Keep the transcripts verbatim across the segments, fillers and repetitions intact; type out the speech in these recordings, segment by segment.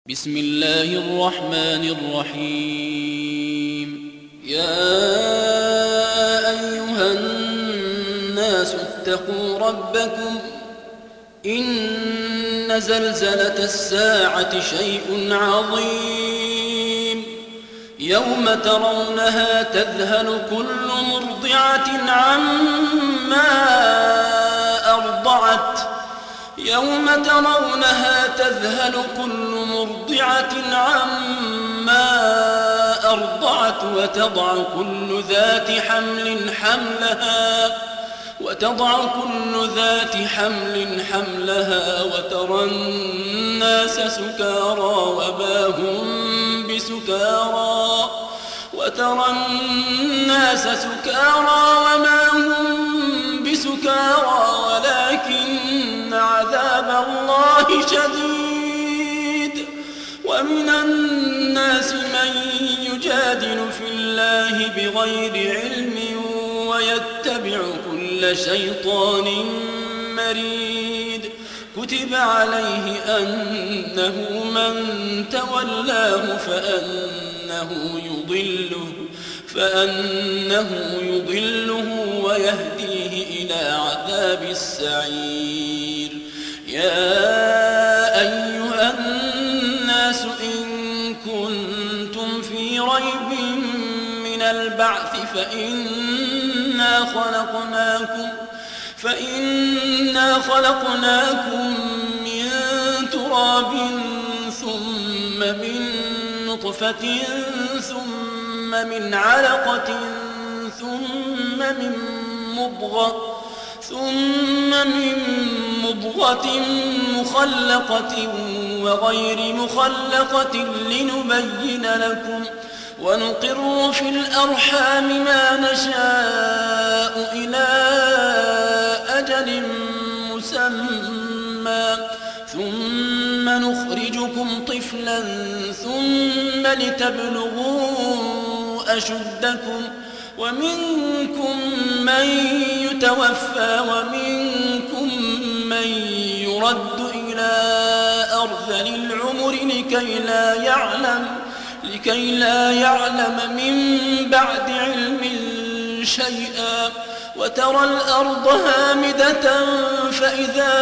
بسم الله الرحمن الرحيم. يا أيها الناس اتقوا ربكم إن زلزلة الساعة شيء عظيم يوم ترونها تذهل كل مرضعة عما أرضعت يوم ترونها تذهل كل مرضعة عما أرضعت وتضع كل ذات حمل حملها وتضع كل ذات حمل حملها وترى الناس سكارى وما هم بسكارى وترى الناس سكارى وما هم بسكارى ولكن عذاب الله شديد. ومن الناس من يجادل في الله بغير علم ويتبع كل شيطان مريد. كتب عليه أنه من تولاه فأنه يضله فأنه يضله ويهديه إلى عذاب السعير. يا أيها الناس إن كنتم في ريب من البعث فإنا خلقناكم فإنا خلقناكم من تراب ثم من نطفة ثم من علقة ثم من مضغة ثم من مضغة مخلقة وغير مخلقة لنبين لكم ونقر في الأرحام ما نشاء إلى أجل مسمى ثم نخرجكم طفلا ثم لتبلغوا أشدكم ومنكم من يتوفى ومنكم من يرد إلى أرذل العمر لكي لا يعلم لكي لا يعلم من بعد علم شيئا. وترى الأرض هامدة فإذا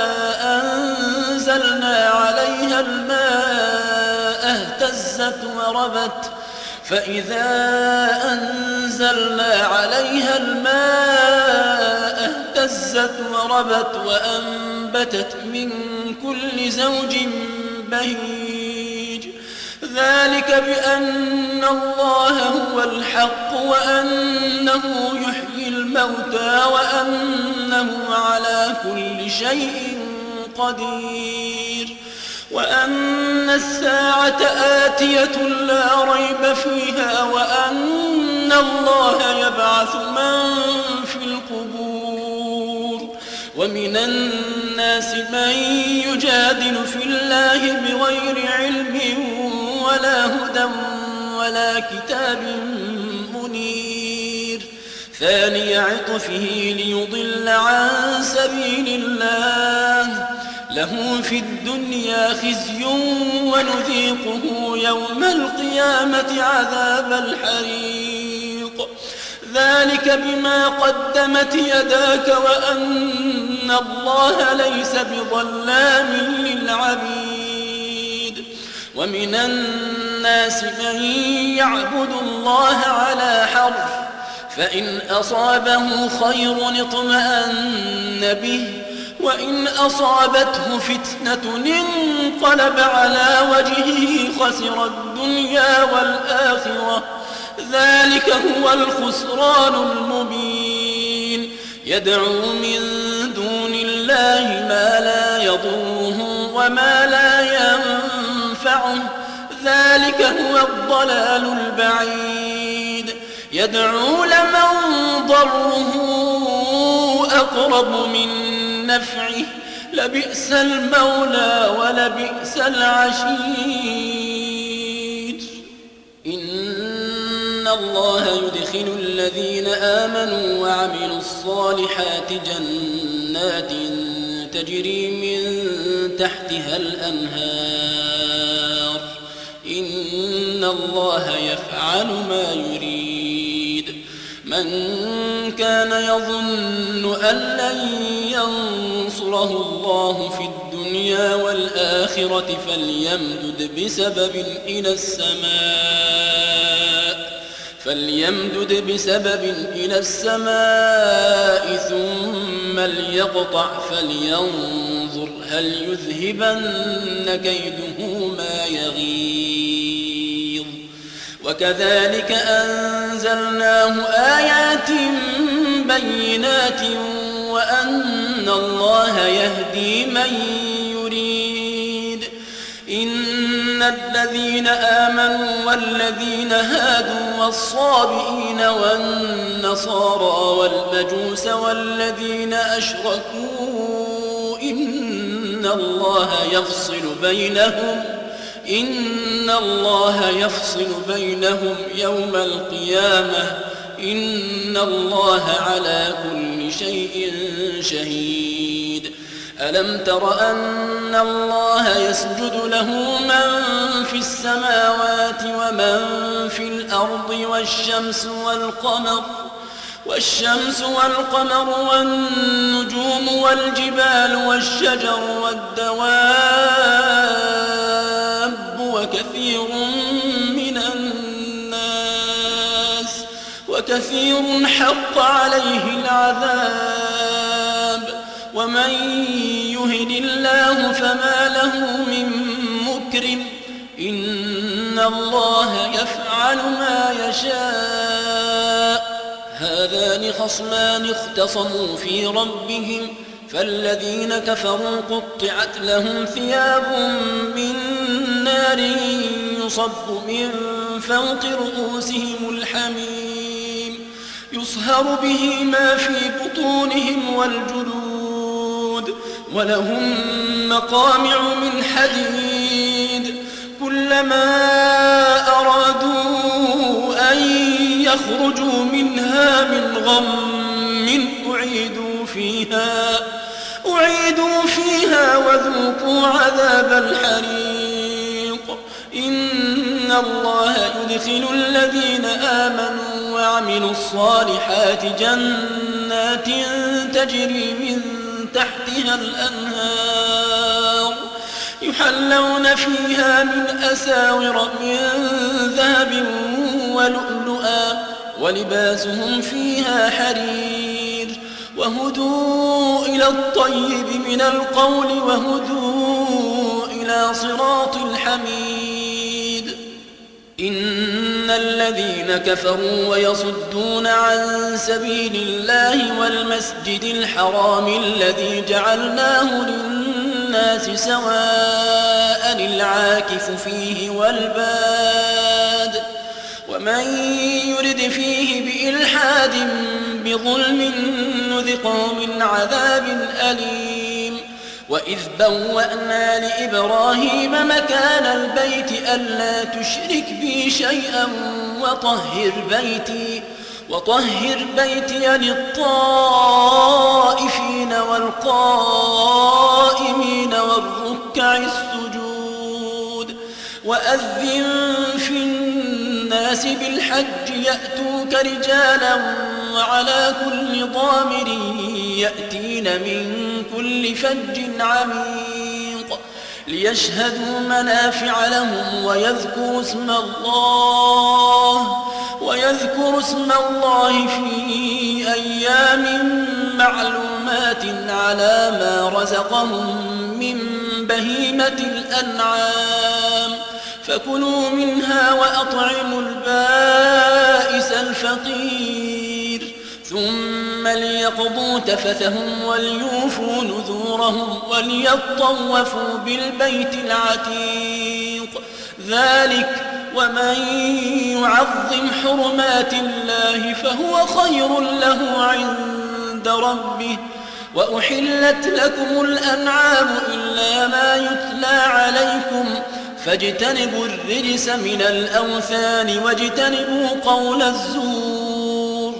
أنزلنا عليها الماء اهتزت وربت فإذا أنزلنا عليها الماء اهتزت وربت وأنبتت من كل زوج بهيج. ذلك بأن الله هو الحق وأنه يحيي الموتى وأنه على كل شيء قدير وأن الساعة آتية لا ريب فيها وأن الله يبعث من في القبور. ومن الناس من يجادل في الله بغير علم ولا هدى ولا كتاب منير. ثاني عطفه ليضل عن سبيل الله له في الدنيا خزي ونذيقه يوم القيامة عذاب الحريق. ذلك بما قدمت يداك وأن الله ليس بظلام للعبيد. ومن الناس من يعبد الله على حرف فإن أصابه خير اطمأن به وإن أصابته فتنة انقلب على وجهه خسر الدنيا والآخرة. ذلك هو الخسران المبين. يدعو من دون الله ما لا يضره وما لا ينفعه. ذلك هو الضلال البعيد. يدعو لمن ضره أقرب من نفعه لبئس المولى ولبئس العشير. إن الله يدخل الذين آمنوا وعملوا الصالحات جنات تجري من تحتها الأنهار الله يفعل ما يريد. من كان يظن أن لن ينصره الله في الدنيا والآخرة فليمدد بسبب إلى السماء فليمدد بسبب إلى السماء ثم ليقطع فلينظر هل يذهبن كيده ما يغيظ. وكذلك أنزلناه آيات بينات وأن الله يهدي من يريد. إن الذين آمنوا والذين هادوا والصابئين والنصارى والمجوس والذين أشركوا إن الله يفصل بينهم إن الله يفصل بينهم يوم القيامة إن الله على كل شيء شهيد. ألم تر أن الله يسجد له من في السماوات ومن في الأرض والشمس والقمر والشمس والقمر والنجوم والجبال والشجر والدواب وكثير من الناس وكثير حق عليه العذاب ومن يهن الله فما له من مكرم إن الله يفعل ما يشاء. هذان خصمان اختصموا في ربهم فالذين كفروا قطعت لهم ثياب من نار يصب من فوق رؤوسهم الحميم يصهر به ما في بطونهم والجلود ولهم مقامع من حديد كلما أرادوا أن يخرجوا منها من غم أعيدوا فيها أعيدوا فيها وذوقوا عذاب الحريق. إن الله يدخل الذين آمنوا وعملوا الصالحات جنات تجري من تحتها الأنهار يحلون فيها من أساور من ذهب ولؤلؤا ولباسهم فيها حرير وهدوا إلى الطيب من القول وهدوا إلى صراط الحميد. إن الذين كفروا ويصدون عن سبيل الله والمسجد الحرام الذي جعلناه للناس سواء العاكف فيه والباد ومن يرد فيه بإلحاد بظلم نذقه من عذاب أليم. وإذ بوأنا لإبراهيم مكان البيت ألا تشرك بي شيئا وطهر بيتي وطهر بيتي للطائفين والقائمين والركع السجود. وأذن في الناس بالحج يأتوك رجالا وعلى كل ضامر يأتين من كل فج عميق ليشهدوا منافع لهم ويذكروا اسم الله ويذكروا اسم الله في أيام معلومات على ما رزقهم من بهيمة الأنعام فكلوا منها وأطعموا البائس الفقير ثم ليقضوا تفثهم وليوفوا نذورهم وليطوفوا بالبيت العتيق. ذلك ومن يعظم حرمات الله فهو خير له عند ربه. وأحلت لكم الأنعام إلا ما يتلى عليكم فاجتنبوا الرجس من الأوثان واجتنبوا قول الزور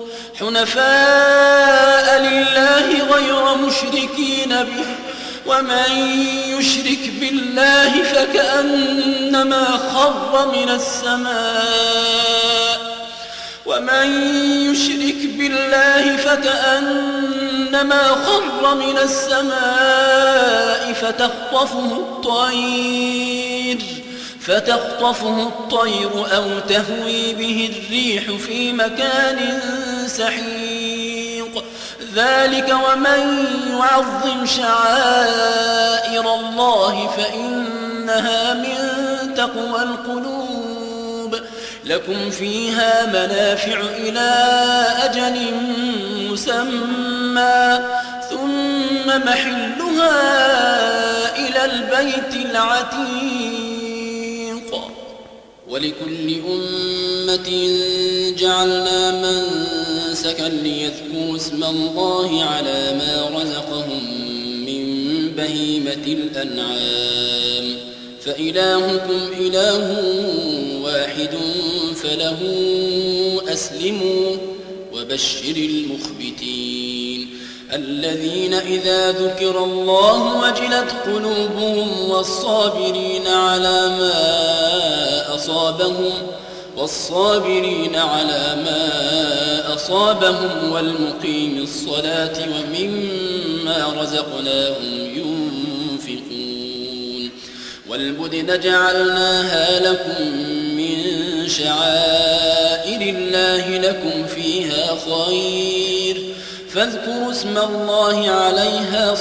حنفاء لله غير مشركين به ومن يشرك بالله فكأنما خر خر من السماء ومن يشرك بالله فكأنما خر من السماء فتخطفه الطير فتخطفه الطير أو تهوي به الريح في مكان سحيق ذلك ومن يعظم شعائر الله فإنها من تقوى القلوب لكم فيها منافع إلى أجل مسمى ثم محلها إلى البيت العتيق ولكل أمة جعلنا منسكا ليذكروا اسم الله على ما رزقهم من بهيمة الأنعام فإلهكم إله واحد فله أسلموا وبشر المخبتين الذين إذا ذكر الله وجلت قلوبهم والصابرين على ما أصابهم والصابرين على ما أصابهم والمقيم الصلاة ومما رزقناهم ينفقون والبدن جعلناها لكم من شعائر الله لكم فيها خير فاذكروا اسم الله عليها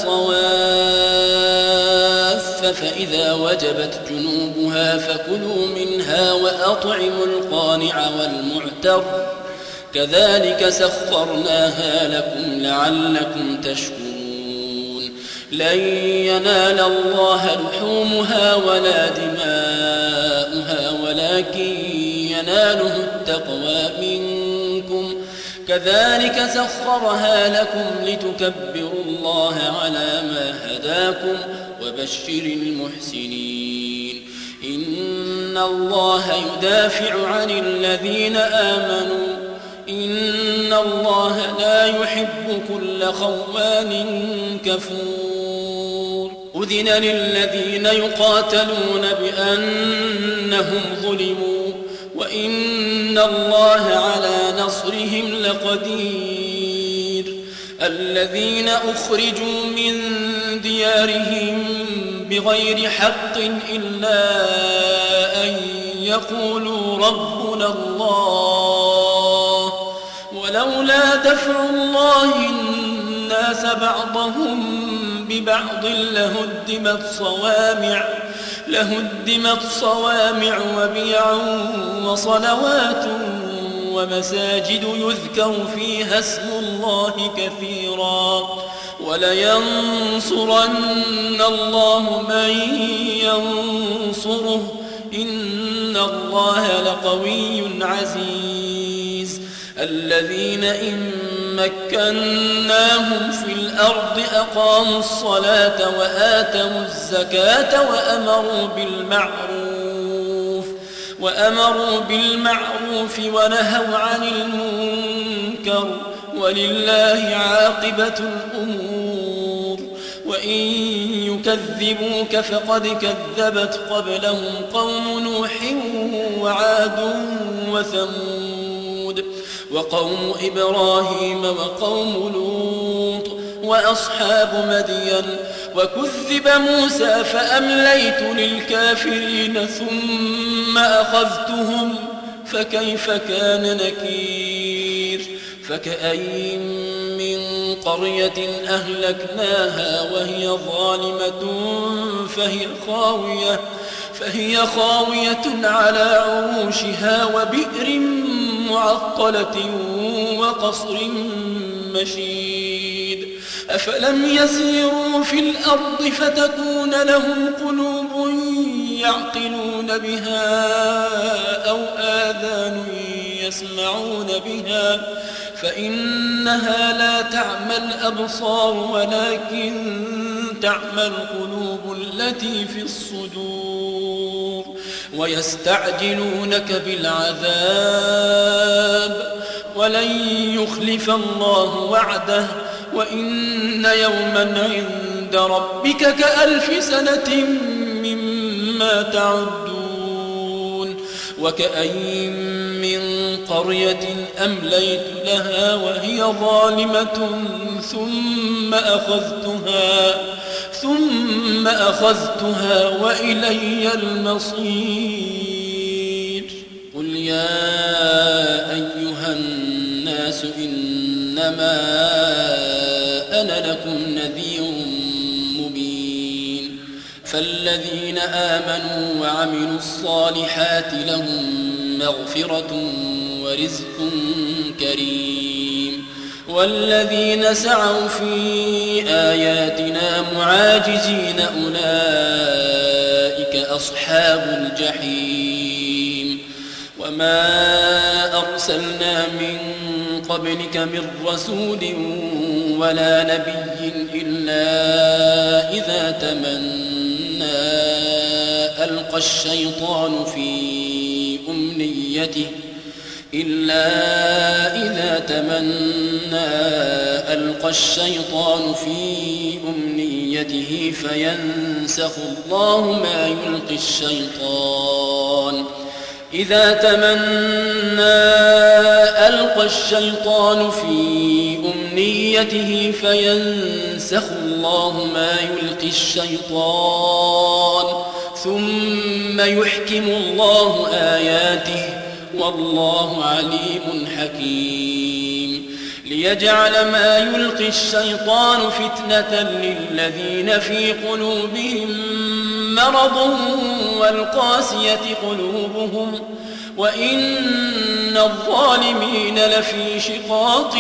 صواف فإذا وجبت جنوبها فكلوا منها وأطعموا القانع والمعتر كذلك سخرناها لكم لعلكم تشكرون لن ينال الله لحومها ولا دماؤها ولكن يناله التقوى منكم كذلك سخرها لكم لتكبروا الله على ما هداكم وبشر المحسنين إن الله يدافع عن الذين آمنوا إن الله لا يحب كل خوان كفور أذن للذين يقاتلون بأنهم ظلموا وإن الله على نصرهم لقدير الذين أخرجوا من ديارهم بغير حق إلا أن يقولوا ربنا الله ولولا دفع الله الناس بعضهم ببعض لهدمت صوامع لهدمت صوامع وبيع وصلوات ومساجد يذكر فيها اسم الله كثيرا ولينصرن الله من ينصره إن الله لقوي عزيز الذين إن مكناهم في الأرض أقاموا الصلاة وآتوا الزكاة وأمروا بالمعروف وأمروا بالمعروف ونهوا عن المنكر ولله عاقبة الأمور وإن يكذبوك فقد كذبت قبلهم قوم نوح وعاد وثمود وقوم إبراهيم وقوم لوط وأصحاب مدين وكذب موسى فأمليت للكافرين ثم أخذتهم فكيف كان نكير فكأين من قرية أهلكناها وهي ظالمة فهي خاوية فهي خاوية على عروشها وبئر معطلة وقصر مشيد أفلم يسيروا في الأرض فتكون لهم قلوب يعقلون بها أو آذان يسمعون بها فإنها لا تعمى الأبصار ولكن تعمى القلوب التي في الصدور ويستعجلونك بالعذاب ولن يخلف الله وعده وإن يوما عند ربك كألف سنة مما تعدون وكأين من قرية أمليت لها وهي ظالمة ثم أخذتها ثم أخذتها وإلي المصير. قل يا أيها الناس إنما أنا لكم نذير مبين. فالذين آمنوا وعملوا الصالحات لهم مغفرة ورزق كريم. والذين سعوا في آياتنا معاجزين أولئك أصحاب الجحيم. وما أرسلنا من قبلك من رسول ولا نبي إلا إذا تمنى ألقى الشيطان في أمنيته إلا إذا تمنى ألقى الشيطان في أمنيته فينسخ الله ما يلقي الشيطان إذا تمنى ألقى الشيطان في أمنيته فينسخ الله ما يلقي الشيطان ثم يحكم الله آياته والله عليم حكيم. ليجعل ما يلقي الشيطان فتنة للذين في قلوبهم مرض والقاسية قلوبهم وإن الظالمين لفي شقاق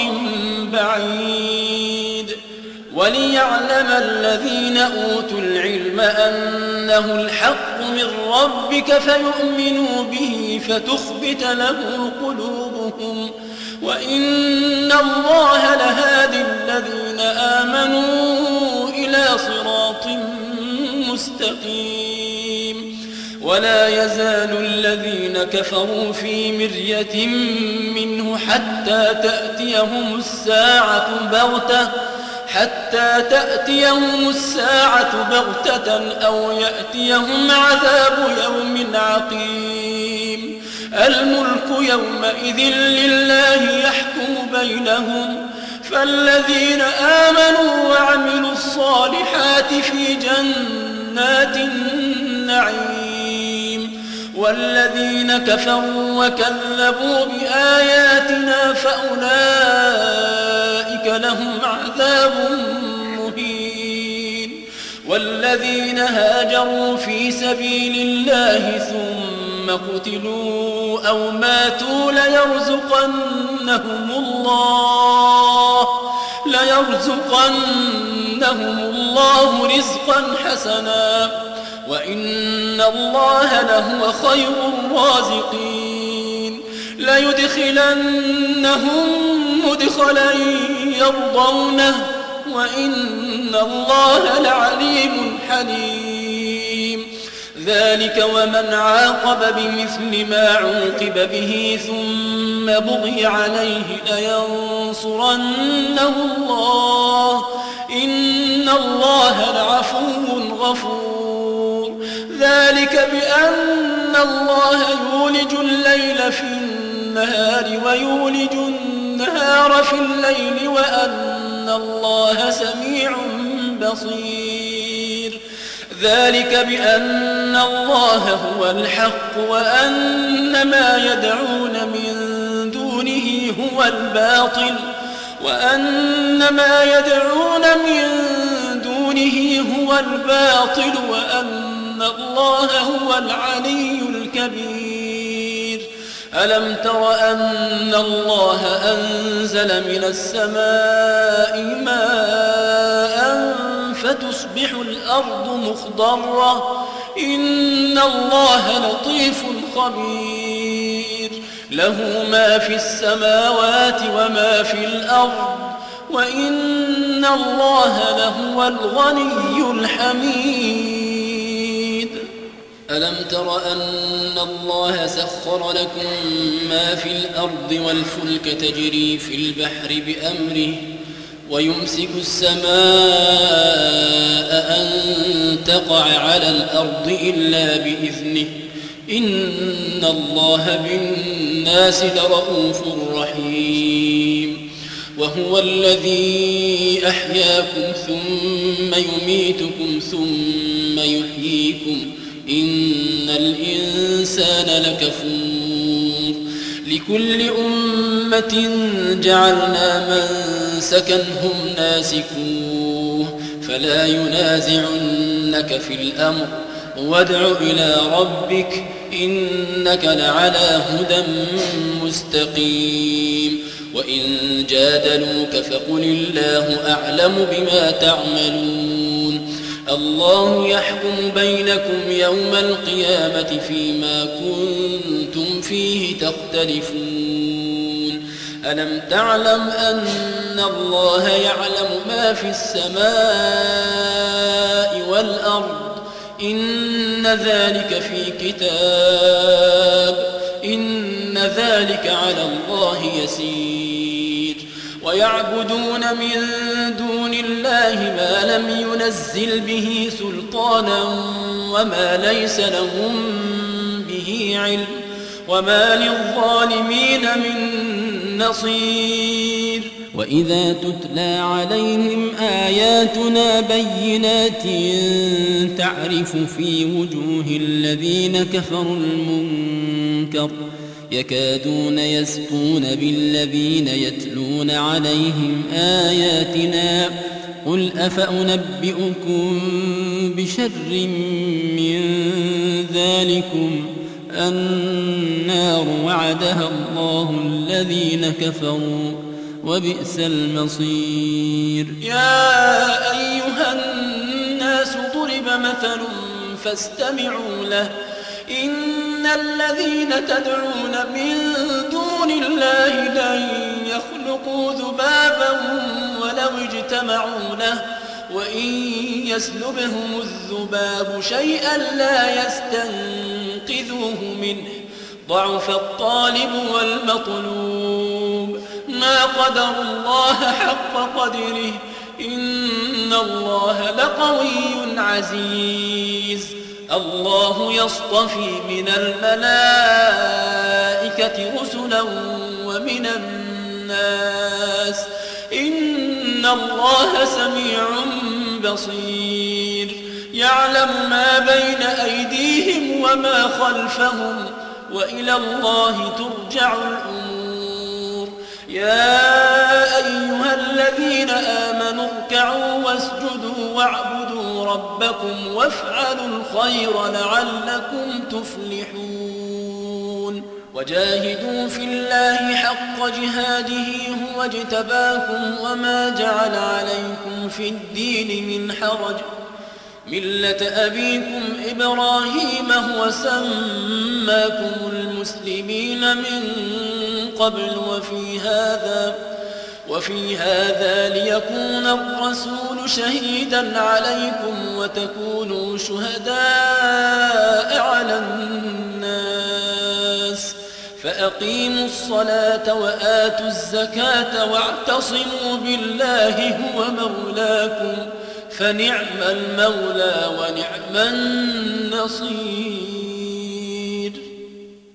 بعيد. وليعلم الذين أوتوا العلم أنه الحق من ربك فيؤمنوا به فتخبت له قلوبهم وإن الله لهادي الذين آمنوا إلى صراط مستقيم. ولا يزال الذين كفروا في مرية منه حتى تأتيهم الساعة بغتة حتى تأتيهم الساعة بغتة أو يأتيهم عذاب يوم عقيم. الملك يومئذ لله يحكم بينهم فالذين آمنوا وعملوا الصالحات في جنات النعيم والذين كفروا وكذبوا بآياتنا فأولئك لهم عذاب مهين. والذين هاجروا في سبيل الله ثم قتلوا أو ماتوا ليرزقنهم الله ليرزقنهم الله رزقا حسنا وإن الله لهو خير الرازقين. ليدخلنهم مدخلا يرضونه وإن الله لعليم حليم. ذلك ومن عاقب بمثل ما عوقب به ثم بغي عليه لينصرنه الله إن الله لعفو غفور. ذلك بأن الله يولج الليل في النهار ويولج النهار في الليل وأن الله سميع بصير. ذلك بأن الله هو الحق وأن ما يدعون من دونه هو الباطل وأن ما يدعون من دونه هو الباطل وأن الله هو العلي الكبير. ألم تر أن الله أنزل من السماء ماء فتصبح الأرض مخضرة إن الله لطيف خبير. له ما في السماوات وما في الأرض وإن الله لهو الغني الحميد. ألم تر أن الله سخر لكم ما في الأرض والفلك تجري في البحر بأمره ويمسك السماء أن تقع على الأرض إلا بإذنه إن الله بالناس لرءوف رحيم وهو الذي أحياكم ثم يميتكم ثم يحييكم إن الإنسان لكفور لكل أمة جعلنا منسكا هم ناسكوه فلا ينازعنك في الأمر وادع إلى ربك إنك لعلى هدى مستقيم وإن جادلوك فقل الله أعلم بما تعملون الله يحكم بينكم يوم القيامة فيما كنتم فيه تختلفون ألم تعلم أن الله يعلم ما في السماء والأرض إن ذلك في كتاب إن ذلك على الله يسير ويعبدون من دون الله ما لم ينزل به سلطانا وما ليس لهم به علم وما للظالمين من نصير وإذا تتلى عليهم آياتنا بينات تعرف في وجوه الذين كفروا المنكر يكادون يسطون بالذين يتلون عليهم آياتنا قل أفأنبئكم بشر من ذلكم النار وعدها الله الذين كفروا وبئس المصير يا أيها الناس ضرب مثل فاستمعوا له إن الذين تدعون من دون الله لن يخلقوا ذبابا ولو اجتمعوا له وإن يسلبهم الذباب شيئا لا يستنقذوه منه ضعف الطالب والمطلوب ما قدر الله حق قدره إن الله لقوي عزيز الله يصطفي من الملائكة رسلا ومن الناس إن الله سميع بصير يعلم ما بين أيديهم وما خلفهم وإلى الله ترجع الأمور يا أيها الذين آمنوا اركعوا واسجدوا واعبدوا ربكم وافعلوا الخير لعلكم تفلحون وجاهدوا في الله حق جهاده هو اجتباكم وما جعل عليكم في الدين من حرج ملة أبيكم إبراهيم هو سماكم المسلمين من قبل وفي هذا وفي هذا ليكون الرسول شهيدا عليكم وتكونوا شهداء على الناس فأقيموا الصلاة وآتوا الزكاة واعتصموا بالله هو مولاكم فنعم المولى ونعم النصير